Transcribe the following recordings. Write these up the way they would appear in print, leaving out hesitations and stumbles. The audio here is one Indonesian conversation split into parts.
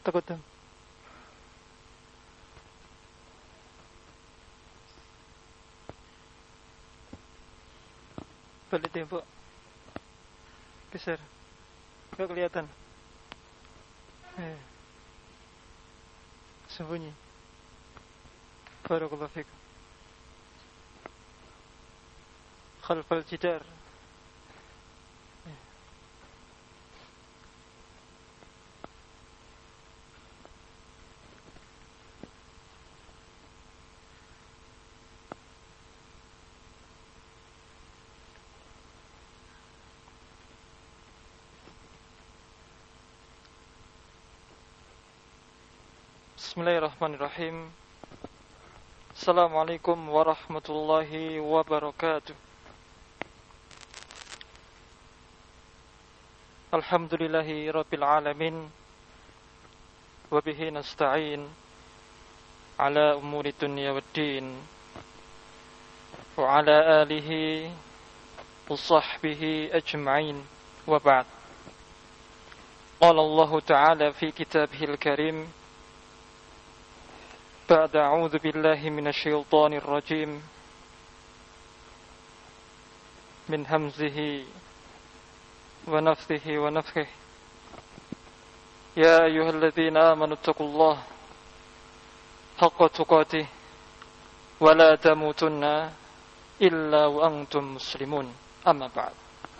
تقدم. Balik tembok. Geser. Gak kelihatan. Sembunyi. Barakallahu fikum. Khalfal jidar. Bismillahirrahmanirrahim. Assalamualaikum warahmatullahi wabarakatuh. Alhamdulillahi rabbil alamin. Wabihi nasta'in ala umuri dunya waddin. Wa ala alihi wa sahbihi ajma'in. Wa ba'd. Qala Allah ta'ala fi kitabihil karim, بعد أعوذ بالله من الشيطان الرجيم من همزه ونفثه ونفخه يا أيها الذين آمنوا اتقوا الله حق تقاته ولا تموتن إلا وأنتم مسلمون أما بعد.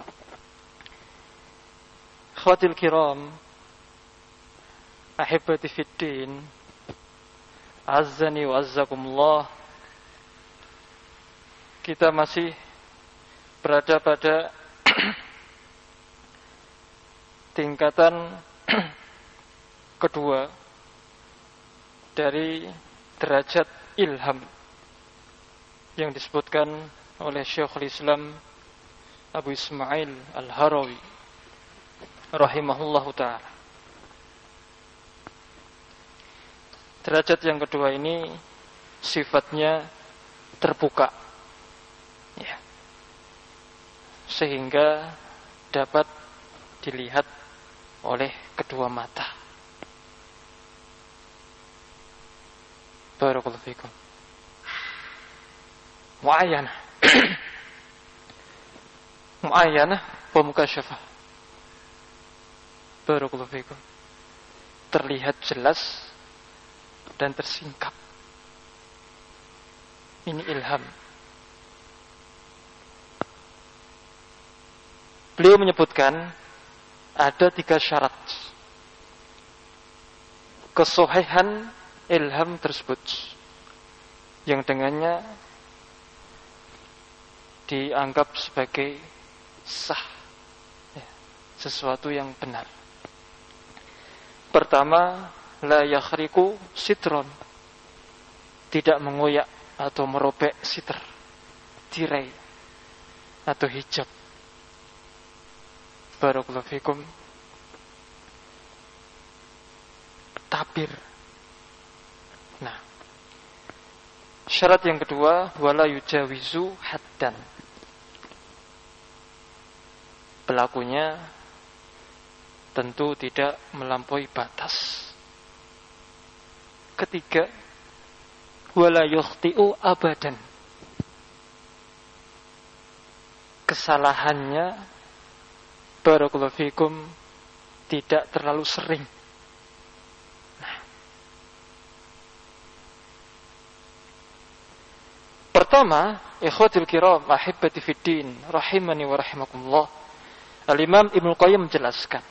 أخواتي الكرام أحبتي في الدين Azzani wa azzakumullah. Kita masih berada pada tingkatan kedua dari derajat ilham yang disebutkan oleh Syekhul Islam Abu Ismail Al-Harawi rahimahullahu ta'ala. Derajat yang kedua ini sifatnya terbuka, ya, sehingga dapat dilihat oleh kedua mata. Barakallahu fikum. Mu'ayyanah Mu'ayyanah wa mukasyafah. Barakallahu fikum. Terlihat jelas dan tersingkap. Ini ilham. Beliau menyebutkan ada 3 syarat kesohihan ilham tersebut, yang dengannya dianggap sebagai sah, ya, sesuatu yang benar. Pertama, la yakhriku sitron, tidak mengoyak atau merobek sitr, tirai atau hijab. Barakallahu fikum. Tabir. Nah, syarat yang kedua, wala yujawizu haddan, pelakunya tentu tidak melampaui batas. Ketiga, wala yukhti'u abadan, kesalahannya, barakallahu fikum, tidak terlalu sering. Nah, pertama, ikhwatul kiram, ahibbati fiddin, rahimani wa rahimakumullah, Al-Imam Ibnu Qayyim menjelaskan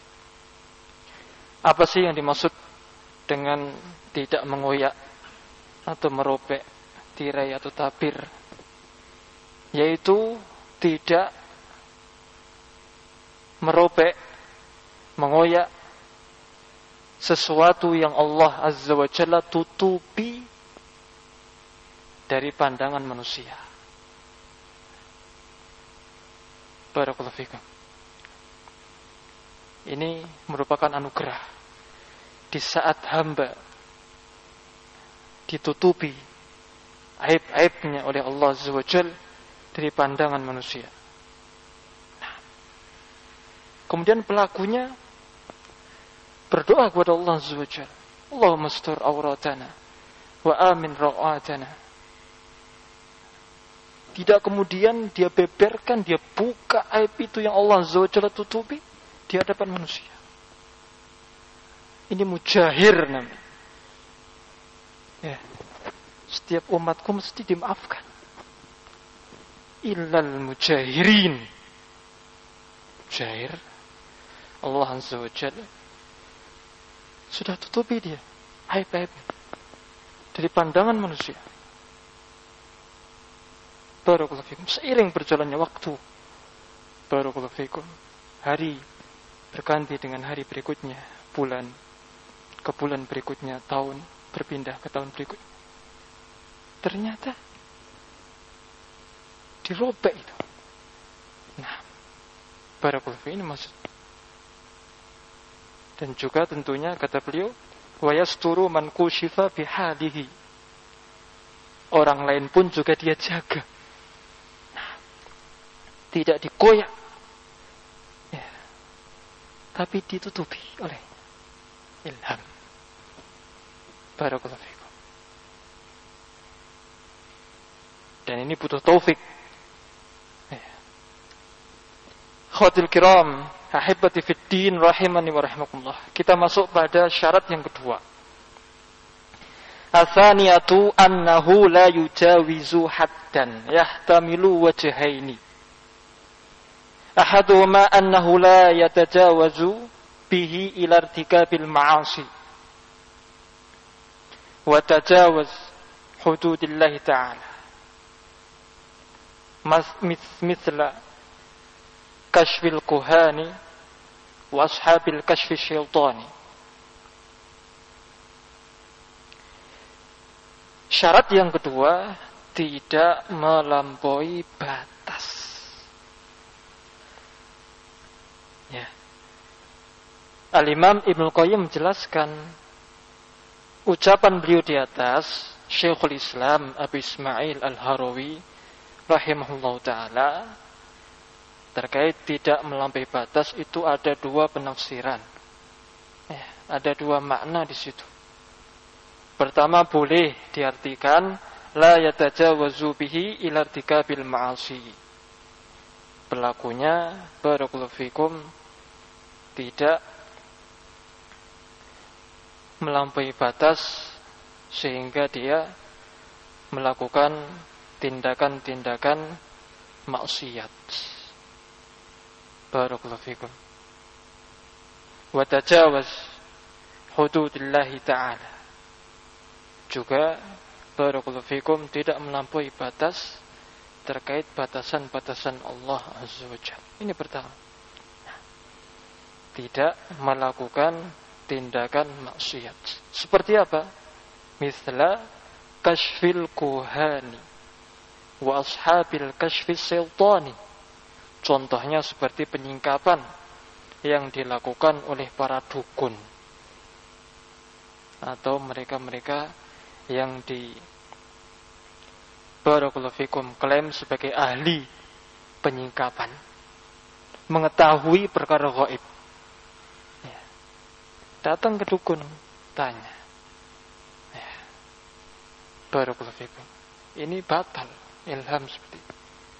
apa sih yang dimaksud dengan tidak mengoyak atau merobek tirai atau tabir, yaitu tidak merobek, mengoyak sesuatu yang Allah Azza wa Jalla tutupi dari pandangan manusia. Barakallahu fikum. Ini merupakan anugerah di saat hamba ditutupi aib-aibnya oleh Allah Azza wa Jalla dari pandangan manusia. Nah, kemudian pelakunya berdoa kepada Allah Azza wa Jalla, Allahumma astur auratana wa amin rawatana. Tidak kemudian dia beberkan, dia buka aib itu yang Allah Azza wa Jalla tutupi di hadapan manusia. Ini mujahir namanya. Ya. Setiap umatku mesti dimaafkan. Illal mujahirin. Mujahir, Allah Azza wa Jalla sudah tutupi dia aib-aib dari pandangan manusia. Barakallahu fikum. Seiring berjalannya waktu, barakallahu fikum, hari berganti dengan hari berikutnya, bulan ke bulan berikutnya, tahun berpindah ke tahun berikutnya. Ternyata dirobek itu. Nah, barakallahu fikum, ini maksud. Dan juga tentunya kata beliau, wa yasturu man kushifa bihalihi. Orang lain pun juga dia jaga. Nah, tidak dikoyak. Ya. Tapi ditutupi oleh ilham. Barakallahu fikum. Dan ini butuh taufik. Ya. Khawatir kiram, ahibati fid din rahimani wa rahimakumullah. Kita masuk pada syarat yang kedua. Atsaniyatu annahu la yujawizu haddan yahtamilu wajhaini. Ahaduhuma annahu la yatajawazu bihi ila irtikabil ma'asi. Wa tajawuz hududillah ta'ala. Mithla kashfil kuhani wa ashabil kashfi syaitani. Syarat yang kedua, tidak melampaui batas. Ya. Al-Imam Ibnu Qayyim menjelaskan ucapan beliau di atas, Syekhul Islam Abu Ismail Al-Harawi rahimahullah ta'ala, terkait tidak melampaui batas itu ada dua penafsiran. Ada dua makna di situ. Pertama, boleh diartikan la yatajawazu bihi ila irtikabil ma'asi. Pelakunya barakallahu fikum tidak melampaui batas sehingga dia melakukan tindakan-tindakan maksiat. Barakallahu fikum. Wa tajawaz hududillahi ta'ala. Juga barakallahu fikum tidak melampaui batas terkait batasan-batasan Allah Azza wa Jalla. Ini pertama. Tidak melakukan tindakan maksiat. Seperti apa? Misla kashfil kuhani wa ashabil kashfi syaitani. Contohnya seperti penyingkapan yang dilakukan oleh para dukun atau mereka-mereka yang di barakallahu fikum klaim sebagai ahli penyingkapan, mengetahui perkara gaib. Ya. Datang ke dukun, tanya. Ya. Barakallahu fikum. Ini batal ilham seperti itu.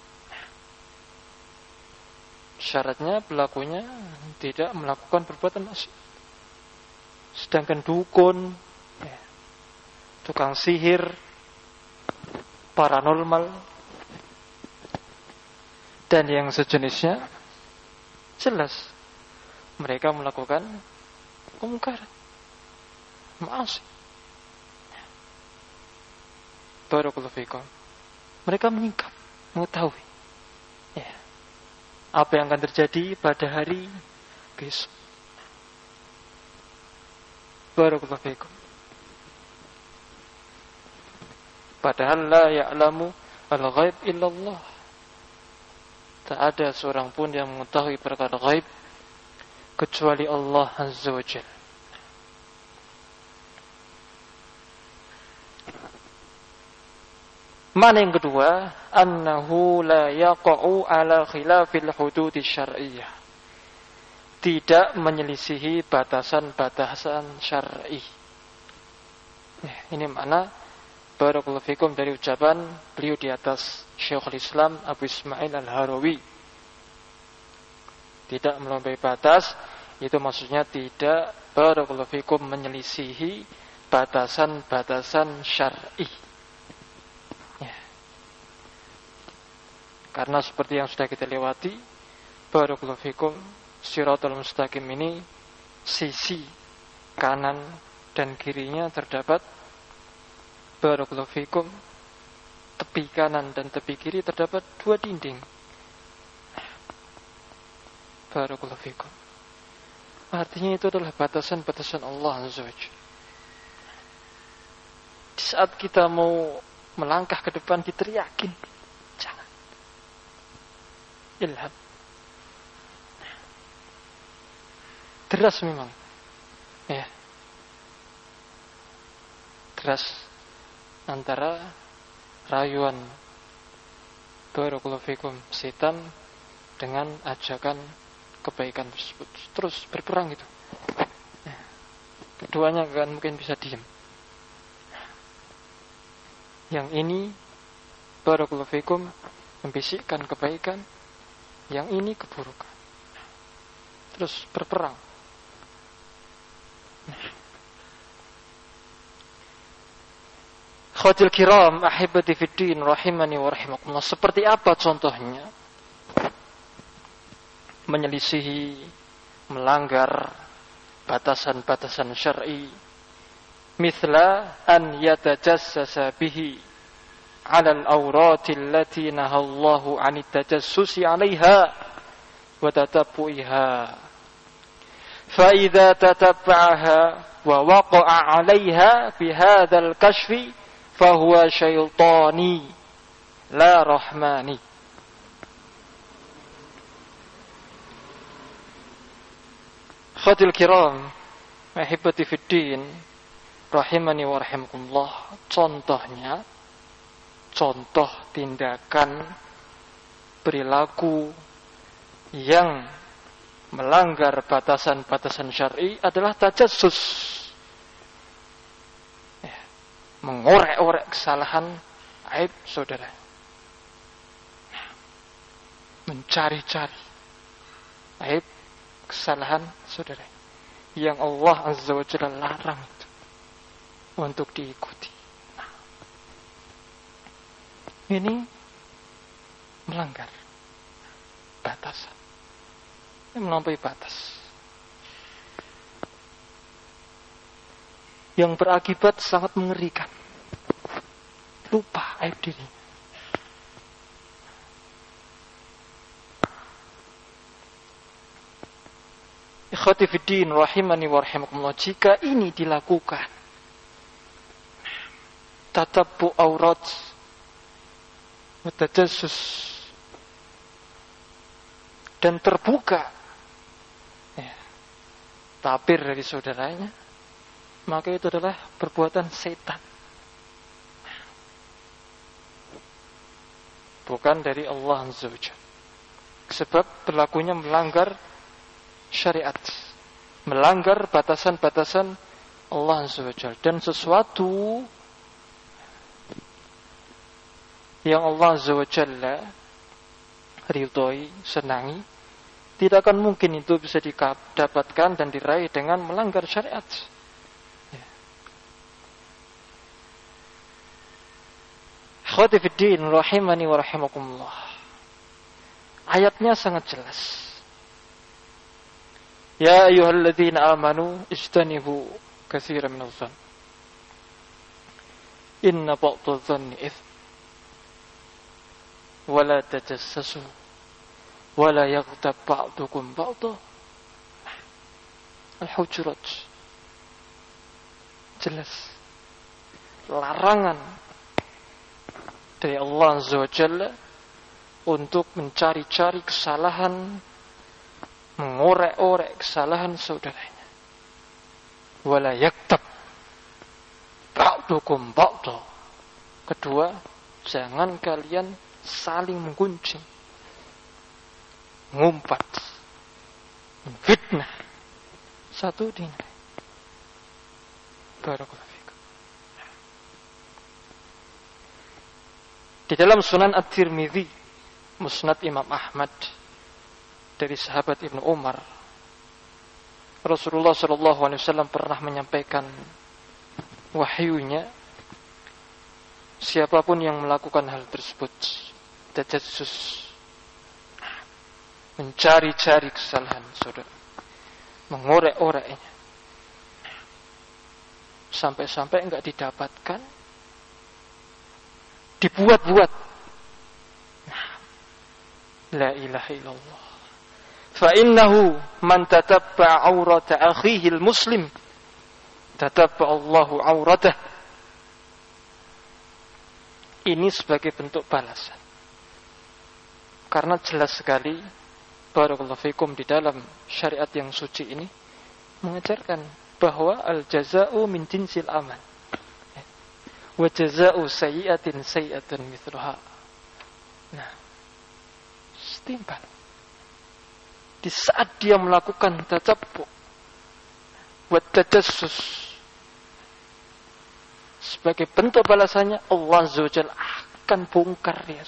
Syaratnya pelakunya tidak melakukan perbuatan maksiat. Sedangkan dukun, ya, tukang sihir, paranormal, dan yang sejenisnya, jelas mereka melakukan kemungkaran, maasi. Barakallahu fikum. Mereka menyingkap, mengetahui apa yang akan terjadi pada hari besok. Barakallahu fikum. Padahal la ya'lamu al-ghaib illallah. Tak ada seorang pun yang mengetahui perkara ghaib kecuali Allah Azza wa Jalla. Mana yang kedua, annahu la yaqa'u ala khilafil hudud syar'iyyah. tidak menyelisihi batasan-batasan syar'i. Ini makna barakallahu fikum dari ucapan beliau di atas, Syekhul Islam Abu Ismail Al-Harawi. Tidak melampaui batas, itu maksudnya tidak barakallahu fikum menyelisihi batasan-batasan syar'i. Karena seperti yang sudah kita lewati, barakallahu fikum, Shiratal Mustaqim ini sisi kanan dan kirinya terdapat barakallahu fikum, tepi kanan dan tepi kiri terdapat 2 dinding. Barakallahu fikum. Artinya itu adalah batasan-batasan Allah Azza wa Jalla. Di saat kita mau melangkah ke depan, kita yakin, jangan. Ilham. Deras memang. Ya. Deras antara rayuan barakallahu fikum setan dengan ajakan kebaikan tersebut. Terus berperang itu. Ya. Keduanya kan mungkin bisa diam. Yang ini barakallahu fikum membisikkan kebaikan, yang ini keburukan. Terus berperang. Khawatil kiram, ahibati fiddin, rahimani wa rahimakumullah. Seperti apa contohnya? Menyelisihi, melanggar batasan-batasan syar'i. Mithla an yatajassasa bihi 'ala al-awrati allati nahallahu 'anit tajassusi 'alayha wa tatabbu'iha. Fa idza tatabba'aha wa waqa'a 'alayha bi hadzal kashfi fa huwa syaitani la rahmani. Khadil kiram, ahibati fiddin, rahimani wa rahimakumullah. Contohnya, contoh tindakan perilaku yang melanggar batasan-batasan syar'i adalah tajassus, mengorek-orek kesalahan aib saudara, mencari-cari aib kesalahan saudara yang Allah Azza wa Jalla larang itu untuk diikuti. Ini melanggar batasan, ini melampaui batas, yang berakibat sangat mengerikan. Lupa aib diri. Ikhwati fiddin, rahimani wa rahimakumullah. Jika ini dilakukan, tatabbu aurat, mutajassus, dan terbuka tabir dari saudaranya, maka itu adalah perbuatan setan, bukan dari Allah Azza wa Jalla. Sebab berlakunya melanggar syariat, melanggar batasan-batasan Allah Azza wa Jalla, dan sesuatu yang Allah Azza wa Jalla ridhoi, senangi, tidak akan mungkin itu bisa didapatkan dan diraih dengan melanggar syariat. Akhwati fiddin, rahimani wa rahimakumullah. Ayatnya sangat jelas. Ya ayyuhalladzina amanu ijtanibu katsiran minadh-dhann. Inna ba'dadh-dhanni itsm. Wa la tajassasu wa la yaghtab ba'dukum ba'dha. Al-Hujurat. Jelas. Larangan dari Allah Azza wa Jalla untuk mencari-cari kesalahan, mengorek-orek kesalahan saudaranya. Wala yaktab ba'dukum ba'da. Kedua, jangan kalian saling menggunjing, ngumpat, fitnah. Satu dinilai. Barakallahu fikum. Di dalam Sunan At-Tirmidzi, Musnad Imam Ahmad, dari sahabat Ibnu Umar, Rasulullah SAW pernah menyampaikan wahyunya, siapapun yang melakukan hal tersebut, tajassus, mencari-cari kesalahan saudara, mengorek-oreknya, sampai-sampai enggak didapatkan, dibuat-buat. La ilaha illallah. Fa innahu man tatabba aurata akhihi al-muslim tatabba Allahu auratah. Ini sebagai bentuk balasan. Karena jelas sekali barakallahu fikum di dalam syariat yang suci ini mengajarkan bahwa al-jaza'u min jinsil amal. Wa jaza'u sayyi'atin sayyi'atun mithluha. Nah, setimpal. Di saat dia melakukan tatabbu wa tajassus, sebagai bentuk balasannya Allah Azza wa Jalla akan bongkar dia.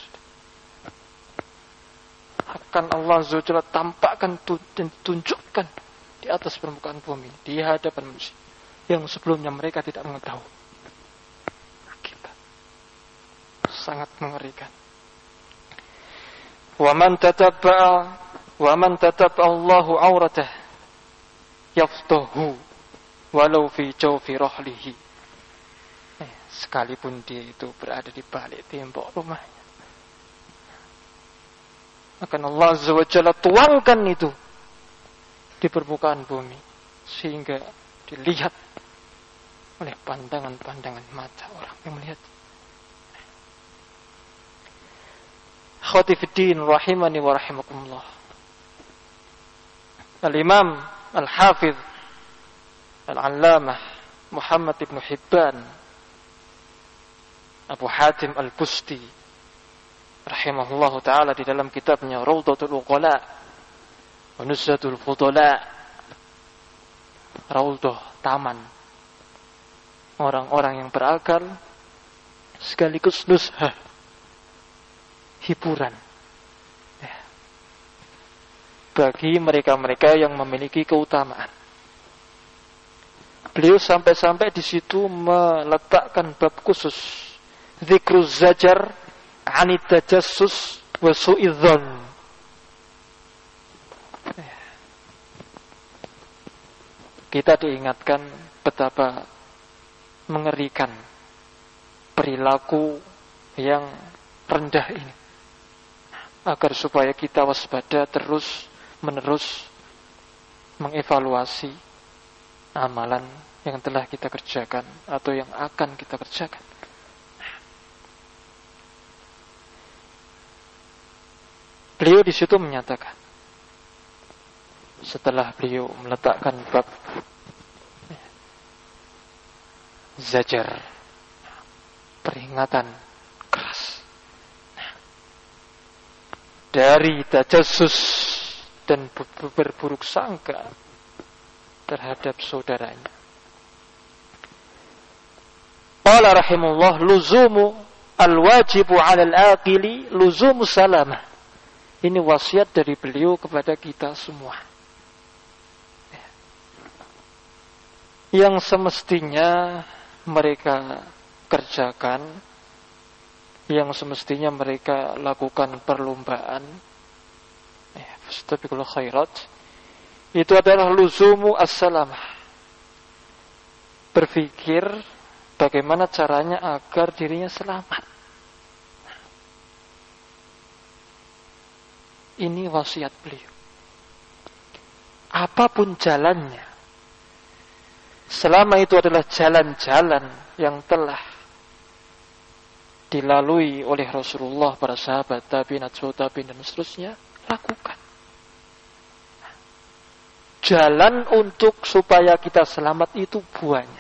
Akan Allah Azza wa Jalla tampakkan dan tunjukkan di atas permukaan bumi, di hadapan manusia yang sebelumnya mereka tidak mengetahui. Akibat sangat mengerikan. Wa man tatabba Allahu auratah yaftahu walau fi jawfi rahlihi. Sekalipun dia itu berada di balik tembok rumahnya, akan Allah Azza wa Jalla tuangkan itu di permukaan bumi sehingga dilihat oleh pandangan-pandangan mata orang yang melihat. Khatifuddin rahimani wa rahimakumullah. Al-Imam Al-Hafidh Al-Allamah Muhammad ibn Hibban Abu Hatim Al-Busti rahimahullahu ta'ala di dalam kitabnya Rawdatul Uqala wa Nuzhatul Fudala, Rawdah, taman orang-orang yang berakal sekaligus nuzhah, hiburan bagi mereka-mereka yang memiliki keutamaan. Beliau sampai-sampai di situ meletakkan bab khusus, dzikruz zajar anit tajassus wa su'idzon. Kita diingatkan betapa mengerikan perilaku yang rendah ini, agar supaya kita waspada terus menerus mengevaluasi amalan yang telah kita kerjakan atau yang akan kita kerjakan. Beliau di situ menyatakan, setelah beliau meletakkan bab zajar, peringatan keras dari tajassus dan berburuk sangka terhadap saudaranya. Qala rahimullah luzumu al-wajibu 'ala al-aqili luzumu salamah. Ini wasiat dari beliau kepada kita semua. Yang semestinya mereka kerjakan, yang semestinya mereka lakukan perlombaan, fastabiqul khairat, itu adalah luzumu as-salamah. Berpikir bagaimana caranya agar dirinya selamat. Ini wasiat beliau. Apapun jalannya, selama itu adalah jalan-jalan yang telah dilalui oleh Rasulullah, para sahabat, tabi'in, atba'ut tabi'in dan seterusnya, lakukan. Jalan untuk supaya kita selamat itu banyak.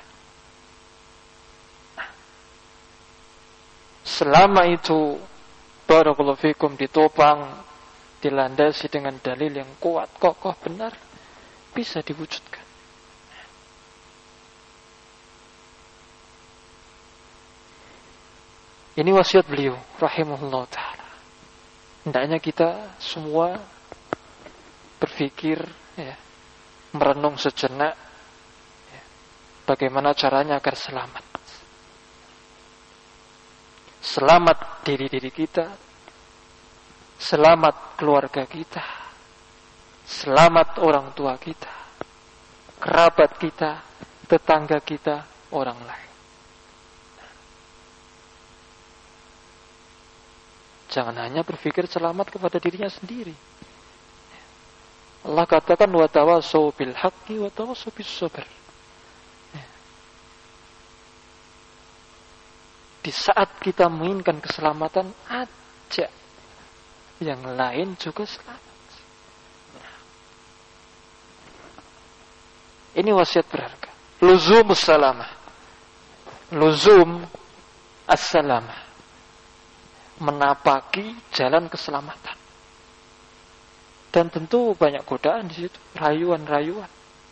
Selama itu barakallahu fikum ditopang, dilandasi dengan dalil yang kuat, kokoh, benar, bisa diwujudkan. Ini wasiat beliau rahimahullah ta'ala. Hendaknya kita semua berpikir, ya, merenung sejenak, ya, bagaimana caranya agar selamat. Selamat diri kita, selamat keluarga kita, selamat orang tua kita, kerabat kita, tetangga kita, orang lain. Jangan hanya berpikir selamat kepada dirinya sendiri. Allah katakan wa tawassaw bil haqqi wa tawassaw bis sabr. Di saat kita menginginkan keselamatan, ajak yang lain juga selamat. Ini wasiat berharga. Luzumus salamah. Luzum as-salamah. Menapaki jalan keselamatan. Dan tentu banyak godaan di situ, rayuan-rayuan.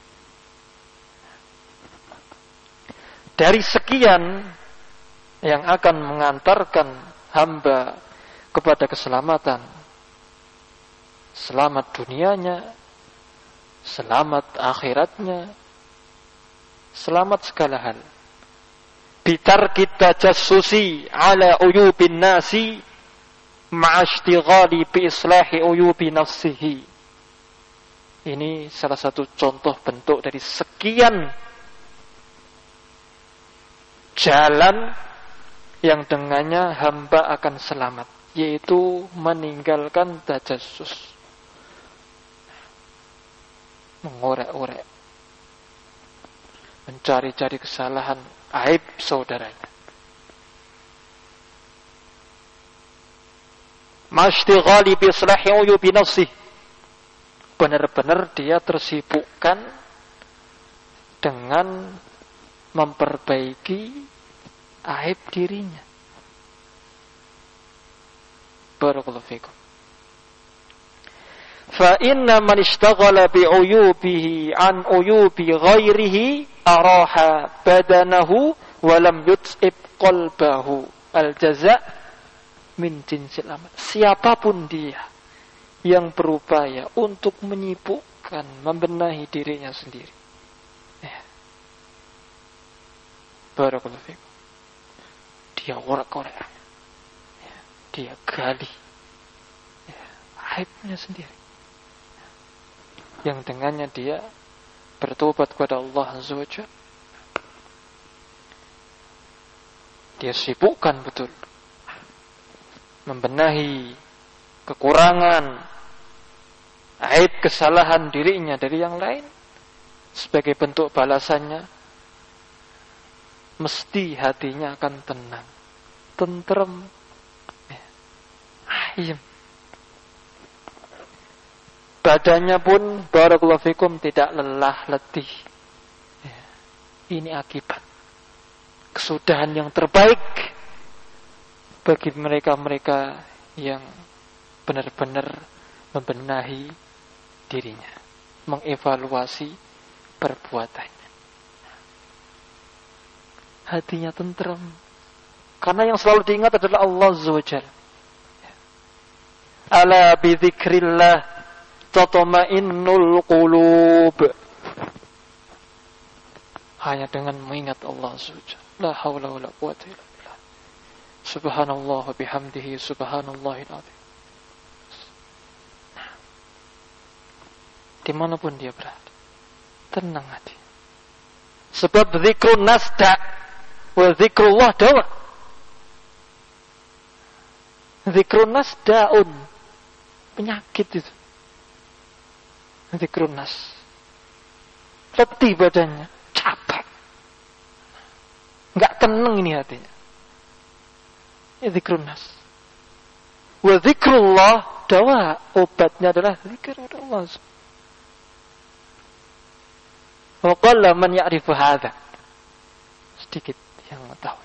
Dari sekian yang akan mengantarkan hamba kepada keselamatan, selamat dunianya, selamat akhiratnya, selamat segala hal. Bitar kita jasusi ala uyubin nasi ma'ashtighali bi islahi uyubi nafsihi. Ini salah satu contoh bentuk dari sekian jalan yang dengannya hamba akan selamat, yaitu meninggalkan tajassus, mengorek-orek, mencari-cari kesalahan, aib saudaranya. Mashtighali bi islahi uyubi nafsih. Benar-benar dia tersibukkan dengan memperbaiki aib dirinya. Barakallahu fikum. Fa inna man ishtaghala bi uyubihi an uyubi ghairihi araha badanahu wa lam yut'ib qalbahu. Al-jaza' min jinsil amal. Siapapun dia yang berupaya untuk menyibukkan, membenahi dirinya sendiri. Barakallahu fikum. Dia korek-korek. Dia gali aibnya sendiri. Yang dengannya dia bertobat kepada Allah Azza wa Jalla. Dia sibukkan betul membenahi kekurangan, aib kesalahan dirinya dari yang lain. Sebagai bentuk balasannya, mesti hatinya akan tenang, tentrem, ayem. Badannya pun barakallahu fikum tidak lelah letih. Ini akibat kesudahan yang terbaik bagi mereka-mereka yang benar-benar membenahi dirinya, mengevaluasi perbuatannya. Hatinya tenteram, karena yang selalu diingat adalah Allah Azza wa Jalla. Ala bi dzikrillah tatma'innul qulub. Hanya dengan mengingat Allah Azza wa Jalla. La haula wala quwwata illa billah. Subhanallah wa bihamdihi subhanallahil azim. Dimanapun dia berada, tenang hati. Sebab zikrun nasda wa zikrullah dawa. Zikrun nas daun, penyakit itu. Zikrun nas, letih badannya, capek, nggak tenang ini hatinya. Zikrun nas. Wa zikrullah dawa, obatnya adalah zikir Allah. Wa qalla man ya'rifu hadza. Sedikit yang mengetahui.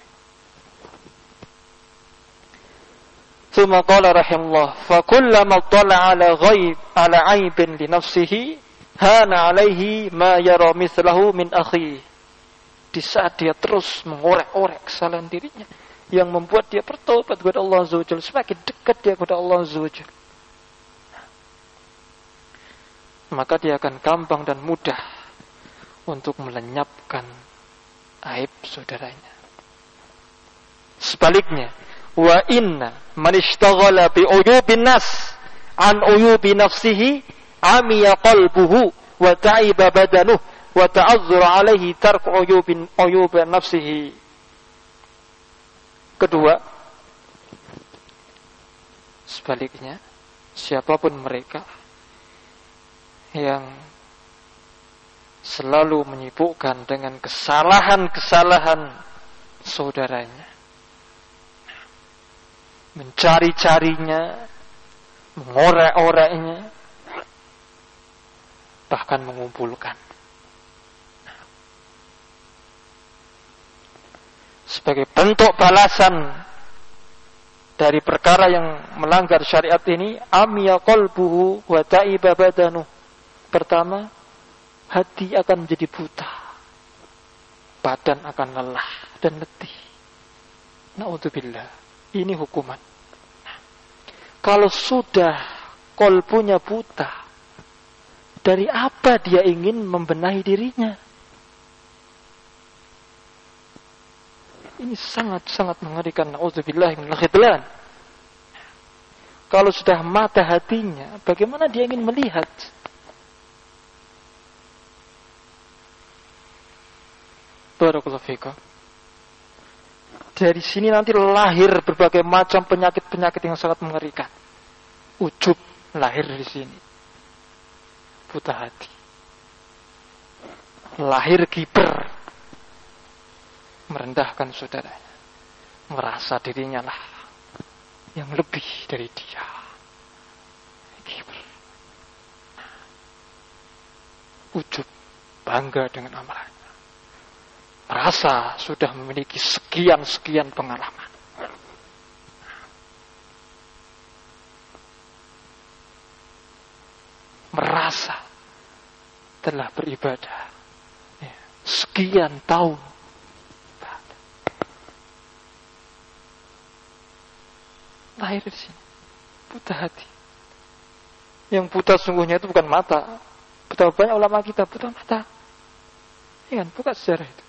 Tsumma qala rahimahullah, fa kullama tala ala ghaib ala aibin li nafsihi hana alaihi ma yara mithlahu min akhi. Di saat dia terus mengorek-orek kesalahan dirinya yang membuat dia bertobat kepada Allah Azza wa Jalla, semakin dekat dia kepada Allah Azza wa Jalla, maka dia akan gampang dan mudah untuk melenyapkan aib saudaranya. Sebaliknya, wa inna man ishtaghala bi uyubin nas an uyubi nafsihi amiya qalbuhu wa ta'iba badanuhu wa ta'azzur alaihi tarku uyubi nafsihi. Kedua, sebaliknya, siapapun mereka yang selalu menyibukkan dengan kesalahan-kesalahan saudaranya, mencari-carinya, mengorek-oreknya, bahkan mengumpulkan sebagai bentuk balasan dari perkara yang melanggar syariat ini, amiya qalbuhu wa ta'iba badanuh. Pertama, hati akan menjadi buta, badan akan lelah dan letih. Na'udzubillah, ini hukuman. Kalau sudah qalbunya buta, dari apa dia ingin membenahi dirinya? Ini sangat-sangat mengerikan. Na'udzubillah minal khidlan. Kalau sudah mata hatinya, bagaimana dia ingin melihat? Barakallahu fikum. Dari sini nanti lahir berbagai macam penyakit-penyakit yang sangat mengerikan. Ujub lahir dari sini. Buta hati. Lahir kiber. Merendahkan saudaranya. Merasa dirinya lah yang lebih dari dia. Kiber. Ujub. Bangga dengan amalannya. Merasa sudah memiliki sekian-sekian pengalaman. Merasa telah beribadah sekian tahun. Lahir di sini. Buta hati. Yang buta sungguhnya itu bukan mata. Betapa banyak ulama kita buta mata. Ya kan, bukan sejarah itu.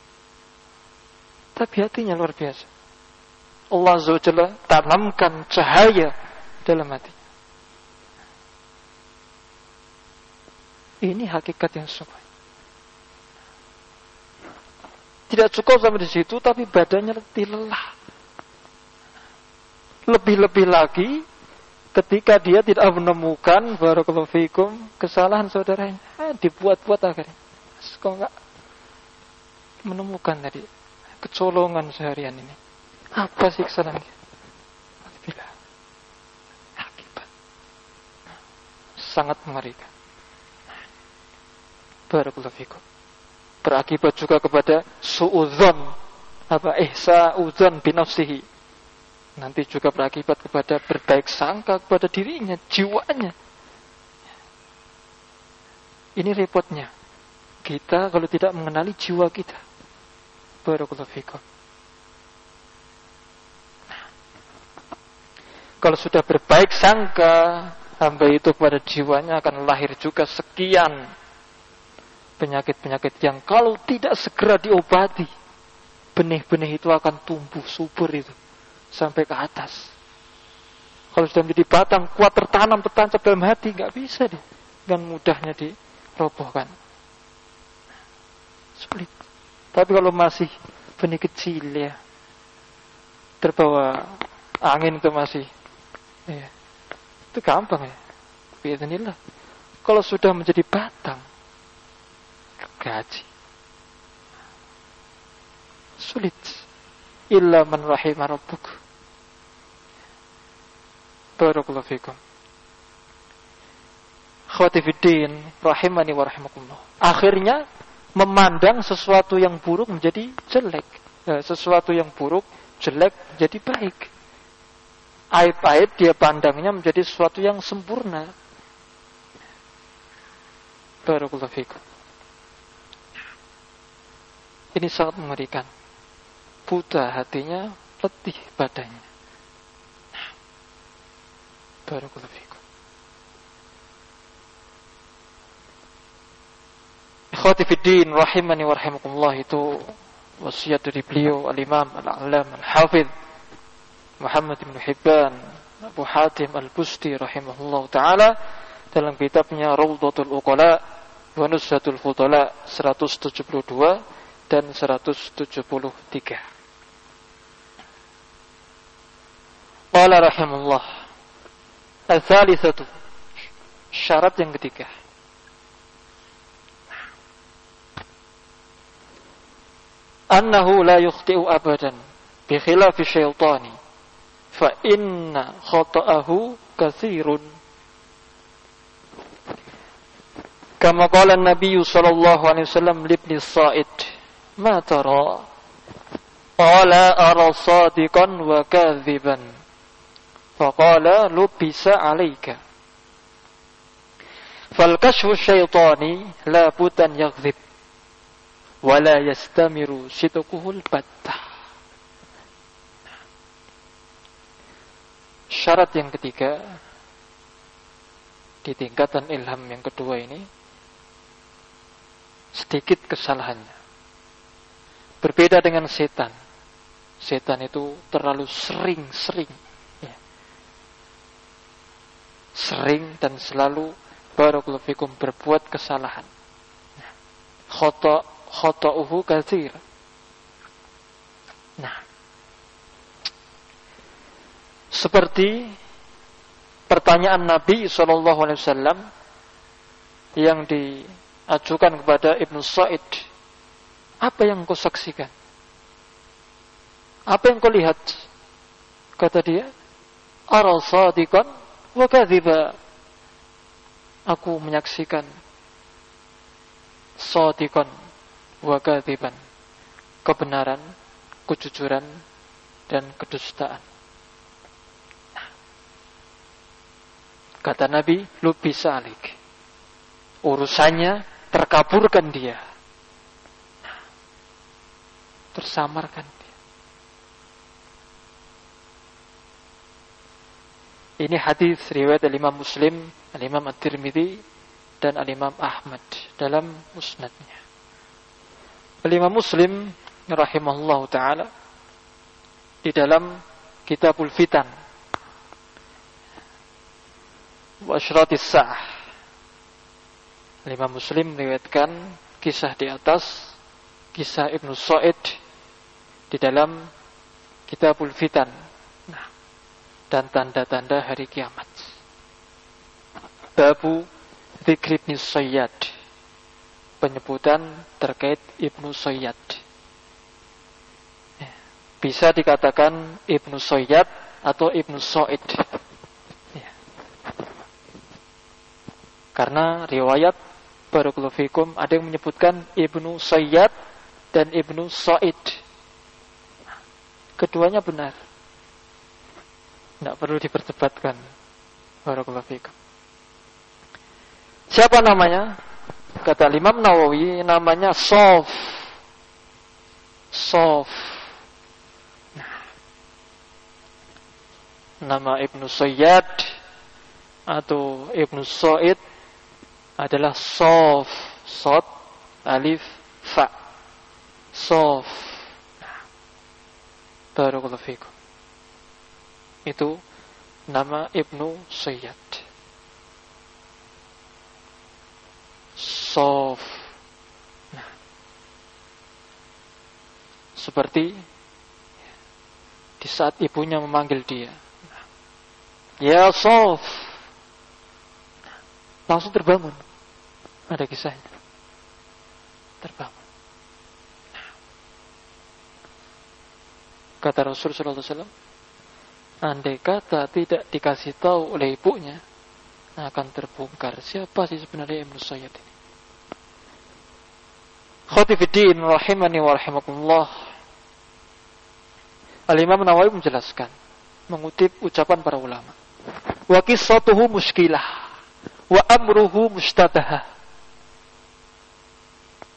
Tapi hatinya luar biasa. Allah Azza wa Jalla tanamkan cahaya dalam hati. Ini hakikat yang sungguh. Tidak cukup sampai di situ, tapi badannya letih lelah. Lebih-lebih lagi ketika dia tidak menemukan barakallahu fikum kesalahan saudaranya, dibuat-buat akhirnya. Kok enggak menemukan tadi kecolongan seharian ini? Apa sih kesalahannya? Bila akibat sangat mengerikan. Barakallahu fikum. Berakibat juga kepada suudzon, ihsa'udzon binafsihi. Nanti juga berakibat kepada berbaik sangka kepada dirinya, jiwanya. Ini repotnya. Kita kalau tidak mengenali jiwa kita. Barakallahu fikum. Kalau sudah berbaik sangka hamba itu kepada jiwanya, akan lahir juga sekian penyakit-penyakit yang kalau tidak segera diobati, benih-benih itu akan tumbuh subur itu sampai ke atas. Kalau sudah menjadi batang kuat tertanam, tertancap dalam hati, nggak bisa deh dengan mudahnya dirobohkan. Sulit. Tapi kalau masih benih kecil ya, terbawa angin itu masih, ya, itu gampang ya. Bismillah. Kalau sudah menjadi batang, gaji, sulit. Illa man rahimah rabbuk. Barakallahu fikum. Akhwati fiddin rahimani wa rahimakumullah. Akhirnya memandang sesuatu yang buruk menjadi jelek, sesuatu yang buruk jelek menjadi baik. Aib-aib dia pandangnya menjadi sesuatu yang sempurna. Barakallahu fikum. Ini sangat mengerikan. Buta hatinya, letih badannya. Barakallahu fikum. Ikhwati fiddin rahimani wa rahimakumullah, itu wasiat dari beliau Al-Imam Al-A'lam Al-Hafidh Muhammad bin Hibban Abu Hatim Al-Busti rahimahullah ta'ala dalam kitabnya Rawdatul Uqala wa Nuzhatul Fudala 172 dan 173. Qala rahimahullah, al-thalithatu, syarat yang ketiga, annahu la yukhti'u abadan bi khilafi syaitani fa inna khata'ahu katsirun. Kama qala an-nabiy sallallahu alaihi wasallam li ibn Sa'id, ma tara? Qala ara sadiqan wa kadhiban. Faqala lubisa 'alayka. Fal kashfu syaitani la butan yakdzib wa la yastamiru sidquhul battah. Syarat yang ketiga di tingkatan ilham yang kedua ini, sedikit kesalahannya. Berbeda dengan setan. Setan itu terlalu sering ya. Sering dan selalu barakallahu fikum berbuat kesalahan. Khata'uhu katsir. Nah, seperti pertanyaan Nabi SAW yang diajukan kepada Ibnu Sa'id, apa yang kau saksikan? Apa yang kau lihat? Kata dia, ara sadiqan wa kadhiba. Aku menyaksikan sadiqan wa kadhiban, kebenaran, kejujuran, dan kedustaan. Kata Nabi, lu bisa alik. Urusannya terkaburkan dia. Tersamarkan dia. Ini hadis riwayat Al-Imam Muslim, Al-Imam At-Tirmidzi, dan Al-Imam Ahmad dalam musnadnya. Al-Imam Muslim rahimahullah ta'ala di dalam Kitabul Fitan wa Asyratis Sa'ah, Imam Muslim meriwayatkan kisah di atas, kisah Ibnu Sa'id di dalam Kitabul Fitan, dan tanda-tanda hari kiamat. Babu dzikr Ibnu Sayyad, penyebutan terkait Ibnu Sayyad. Bisa dikatakan Ibnu Sayyad atau Ibnu Sa'id. Karena riwayat barakallahu fikum ada yang menyebutkan Ibnu Sayyad dan Ibnu Sa'id. Keduanya benar. Tidak perlu diperdebatkan. Barakallahu fikum. Siapa namanya? Kata Imam Nawawi, namanya Sof. Nama Ibnu Sayyad atau Ibnu Sa'id adalah Sof, Sod, Alif, Fa. Sof. Barakallahu fikum. Itu nama Ibnu Sayyad. Sof. Seperti di saat ibunya memanggil dia, ya Sof, langsung terbangun. Ada kisahnya. Terbangun. Kata Rasul sallallahu alaihi wasallam, andai kata tidak dikasih tahu oleh ibunya, akan terbongkar siapa sih sebenarnya Ibnu Sayyad ini. Khatifiddin rahimani wa rahimakumullah. Al-Imam Nawawi menjelaskan, mengutip ucapan para ulama, wa qissatuhu muskilah wa amruhu mustabah.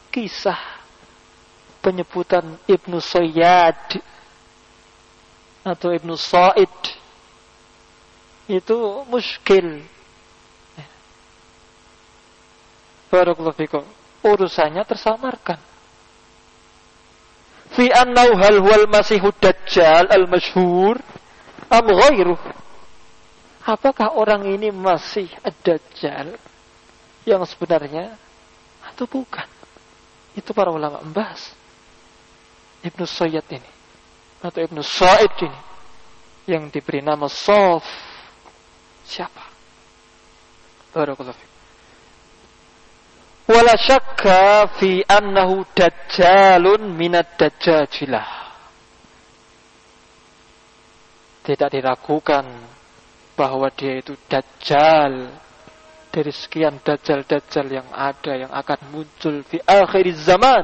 kisah penyebutan Ibnu Sayyad atau Ibnu Sa'id itu muskil. Barakallahu fikum. Urusannya tersamarkan. Fi annahu hal huwal masihud dajjal al-masyhur am ghairuh. Apakah orang ini masih ad-dajjal yang sebenarnya atau bukan? Itu para ulama membahas. Ibnu Sayyad ini atau Ibnu Sa'id ini yang diberi nama Saf. Siapa? Barakallahu fikum. Wala syakka fi annahu dajjalun minad dajjajilah. Tidak diragukan bahwa dia itu dajjal dari sekian dajjal-dajjal yang ada, yang akan muncul di akhir zaman.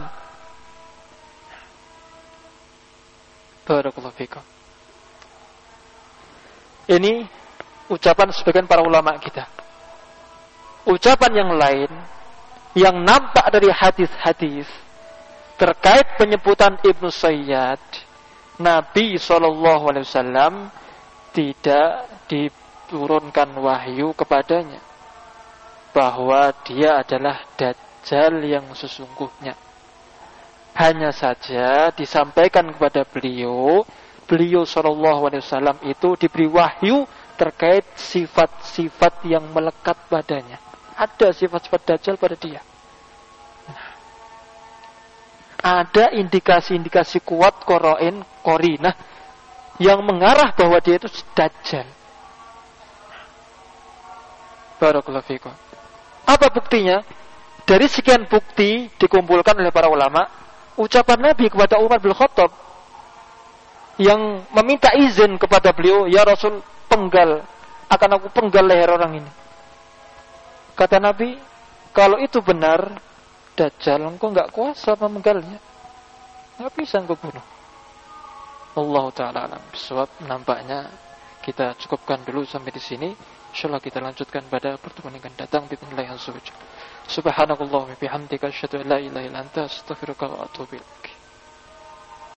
Barakallahu fikum. Ini ucapan sebagian para ulama kita. Ucapan yang lain yang nampak dari hadis-hadis terkait penyebutan Ibnu Sayyad, Nabi SAW tidak diturunkan wahyu kepadanya bahwa dia adalah dajjal yang sesungguhnya. Hanya saja disampaikan kepada beliau SAW itu diberi wahyu terkait sifat-sifat yang melekat padanya. Ada sifat-sifat dajjal pada dia. Ada indikasi-indikasi kuat qarinah yang mengarah bahwa dia itu dajjal. Barakallahu fikum. Apa buktinya? Dari sekian bukti dikumpulkan oleh para ulama, ucapan Nabi kepada Umar bin Khattab yang meminta izin kepada beliau, ya Rasul, akan aku penggal leher orang ini. Kata Nabi, kalau itu benar, dajjal, engkau enggak kuasa memenggalnya. Enggak bisa engkau bunuh. Allah Ta'ala alam. Sebab nampaknya kita cukupkan dulu sampai di sini. InsyaAllah kita lanjutkan pada pertemuan yang akan datang. Bismillahirrahmanirrahim. Subhanakallah wa bihamdika asyhadu an la ilaha illa anta astaghfiruka wa atubu ilaik.